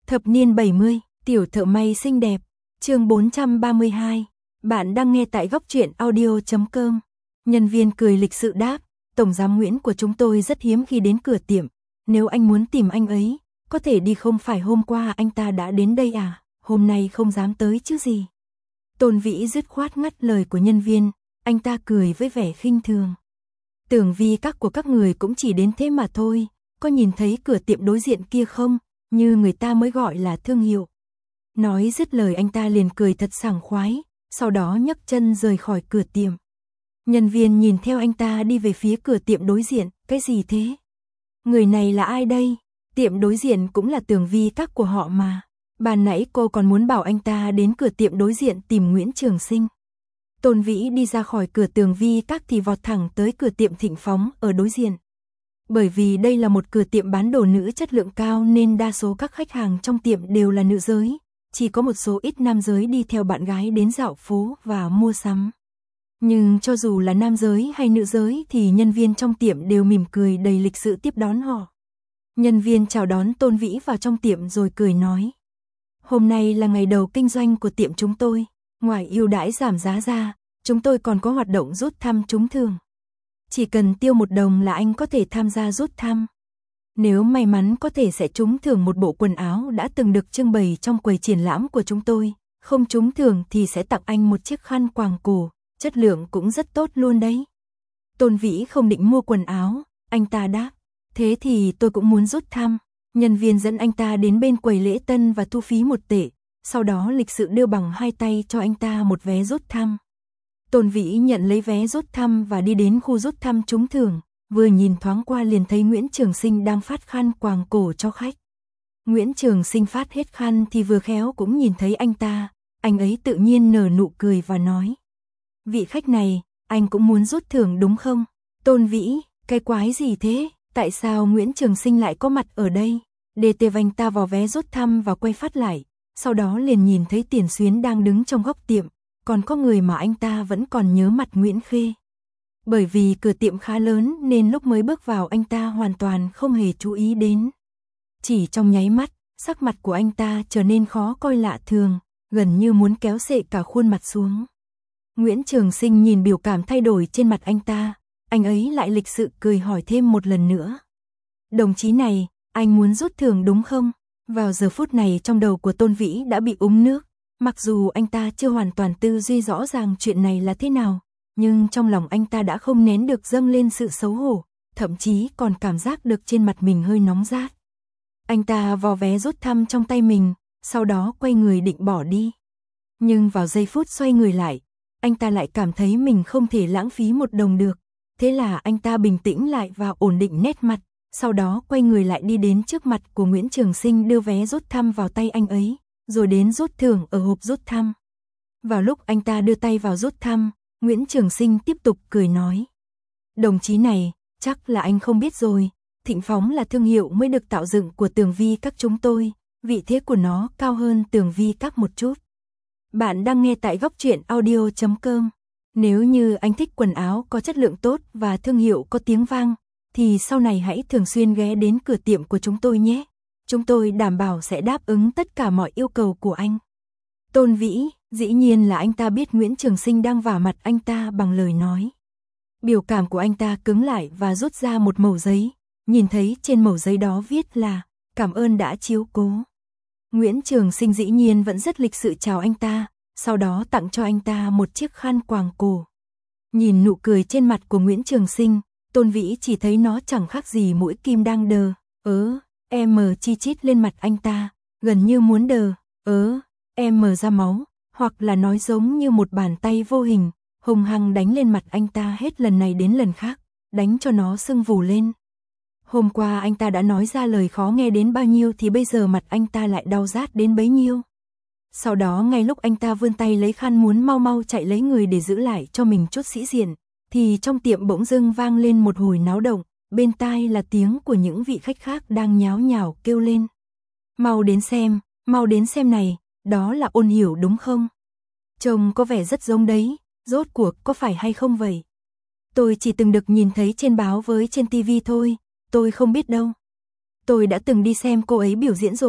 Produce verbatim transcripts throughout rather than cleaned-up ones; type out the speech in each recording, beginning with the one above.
Thập niên bảy mươi, tiểu thợ may xinh đẹp, chương bốn trăm ba mươi hai. Bạn đang nghe tại góc truyện audio chấm com. Nhân viên cười lịch sự đáp, tổng giám Nguyễn của chúng tôi rất hiếm khi đến cửa tiệm. Nếu anh muốn tìm anh ấy, có thể đi, không phải hôm qua anh ta đã đến đây à, hôm nay không dám tới chứ gì. Tôn Vĩ dứt khoát ngắt lời của nhân viên, anh ta cười với vẻ khinh thường. Tưởng vi các của các người cũng chỉ đến thế mà thôi, có nhìn thấy cửa tiệm đối diện kia không, như người ta mới gọi là thương hiệu. Nói dứt lời anh ta liền cười thật sảng khoái, sau đó nhấc chân rời khỏi cửa tiệm. Nhân viên nhìn theo anh ta đi về phía cửa tiệm đối diện, cái gì thế? Người này là ai đây? Tiệm đối diện cũng là Tường Vi các của họ mà. Ban nãy cô còn muốn bảo anh ta đến cửa tiệm đối diện tìm Nguyễn Trường Sinh. Tôn Vĩ đi ra khỏi cửa Tường Vi các thì vọt thẳng tới cửa tiệm Thịnh Phóng ở đối diện. Bởi vì đây là một cửa tiệm bán đồ nữ chất lượng cao nên đa số các khách hàng trong tiệm đều là nữ giới, chỉ có một số ít nam giới đi theo bạn gái đến dạo phố và mua sắm. Nhưng cho dù là nam giới hay nữ giới thì nhân viên trong tiệm đều mỉm cười đầy lịch sự tiếp đón họ. Nhân viên chào đón Tôn Vĩ vào trong tiệm rồi cười nói: "Hôm nay là ngày đầu kinh doanh của tiệm chúng tôi, ngoài ưu đãi giảm giá ra, chúng tôi còn có hoạt động rút thăm trúng thưởng. Chỉ cần tiêu một đồng là anh có thể tham gia rút thăm. Nếu may mắn có thể sẽ trúng thưởng một bộ quần áo đã từng được trưng bày trong quầy triển lãm của chúng tôi, không trúng thưởng thì sẽ tặng anh một chiếc khăn quàng cổ, chất lượng cũng rất tốt luôn đấy." Tôn Vĩ không định mua quần áo, anh ta đáp: "Thế thì tôi cũng muốn rút thăm." Nhân viên dẫn anh ta đến bên quầy lễ tân và thu phí một tệ, sau đó lịch sự đưa bằng hai tay cho anh ta một vé rút thăm. Tôn Vĩ nhận lấy vé rút thăm và đi đến khu rút thăm trúng thưởng, vừa nhìn thoáng qua liền thấy Nguyễn Trường Sinh đang phát khăn quàng cổ cho khách. Nguyễn Trường Sinh phát hết khăn thì vừa khéo cũng nhìn thấy anh ta, anh ấy tự nhiên nở nụ cười và nói: "Vị khách này, anh cũng muốn rút thưởng đúng không?" Tôn Vĩ: "Cái quái gì thế, tại sao Nguyễn Trường Sinh lại có mặt ở đây?" Đề tề vành ta vào vé rút thăm và quay phát lại, sau đó liền nhìn thấy Tiền Xuyến đang đứng trong góc tiệm, còn có người mà anh ta vẫn còn nhớ mặt Nguyễn Khê. Bởi vì cửa tiệm khá lớn nên lúc mới bước vào anh ta hoàn toàn không hề chú ý đến. Chỉ trong nháy mắt, sắc mặt của anh ta trở nên khó coi lạ thường, gần như muốn kéo xệ cả khuôn mặt xuống. Nguyễn Trường Sinh nhìn biểu cảm thay đổi trên mặt anh ta, anh ấy lại lịch sự cười hỏi thêm một lần nữa: "Đồng chí này, anh muốn rút thưởng đúng không?" Vào giờ phút này trong đầu của Tôn Vĩ đã bị úng nước, mặc dù anh ta chưa hoàn toàn tư duy rõ ràng chuyện này là thế nào, nhưng trong lòng anh ta đã không nén được dâng lên sự xấu hổ, thậm chí còn cảm giác được trên mặt mình hơi nóng rát. Anh ta vò vé rút thăm trong tay mình, sau đó quay người định bỏ đi. Nhưng vào giây phút xoay người lại, anh ta lại cảm thấy mình không thể lãng phí một đồng được. Thế là anh ta bình tĩnh lại và ổn định nét mặt, sau đó quay người lại đi đến trước mặt của Nguyễn Trường Sinh đưa vé rút thăm vào tay anh ấy, rồi đến rút thưởng ở hộp rút thăm. Vào lúc anh ta đưa tay vào rút thăm, Nguyễn Trường Sinh tiếp tục cười nói: "Đồng chí này, chắc là anh không biết rồi, Thịnh Phóng là thương hiệu mới được tạo dựng của Tường Vi các chúng tôi, vị thế của nó cao hơn Tường Vi các một chút." Bạn đang nghe tại góc truyện audio chấm com. Nếu như anh thích quần áo có chất lượng tốt và thương hiệu có tiếng vang, thì sau này hãy thường xuyên ghé đến cửa tiệm của chúng tôi nhé. Chúng tôi đảm bảo sẽ đáp ứng tất cả mọi yêu cầu của anh. Tôn Vĩ, dĩ nhiên là anh ta biết Nguyễn Trường Sinh đang vả mặt anh ta bằng lời nói. Biểu cảm của anh ta cứng lại và rút ra một mẩu giấy, nhìn thấy trên mẩu giấy đó viết là: "Cảm ơn đã chiếu cố." Nguyễn Trường Sinh dĩ nhiên vẫn rất lịch sự chào anh ta, sau đó tặng cho anh ta một chiếc khăn quàng cổ. Nhìn nụ cười trên mặt của Nguyễn Trường Sinh, Tôn Vĩ chỉ thấy nó chẳng khác gì mũi kim đang đờ ớ em chi chít lên mặt anh ta, gần như muốn đờ ớ em ra máu, hoặc là nói giống như một bàn tay vô hình hung hăng đánh lên mặt anh ta hết lần này đến lần khác, đánh cho nó sưng vù lên. Hôm qua anh ta đã nói ra lời khó nghe đến bao nhiêu thì bây giờ mặt anh ta lại đau rát đến bấy nhiêu. Sau đó ngay lúc anh ta vươn tay lấy khăn muốn mau mau chạy lấy người để giữ lại cho mình chút sĩ diện, thì trong tiệm bỗng dưng vang lên một hồi náo động, bên tai là tiếng của những vị khách khác đang nháo nhào kêu lên: "Mau đến xem, mau đến xem này, đó là Ôn Hiểu đúng không? Trông có vẻ rất giống đấy, rốt cuộc có phải hay không vậy? Tôi chỉ từng được nhìn thấy trên báo với trên tivi thôi, tôi không biết đâu. Tôi đã từng đi xem cô ấy biểu diễn rồi,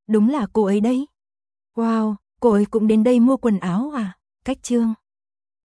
đúng là cô ấy đấy. Wow, cô ấy cũng đến đây mua quần áo à? Cách Trương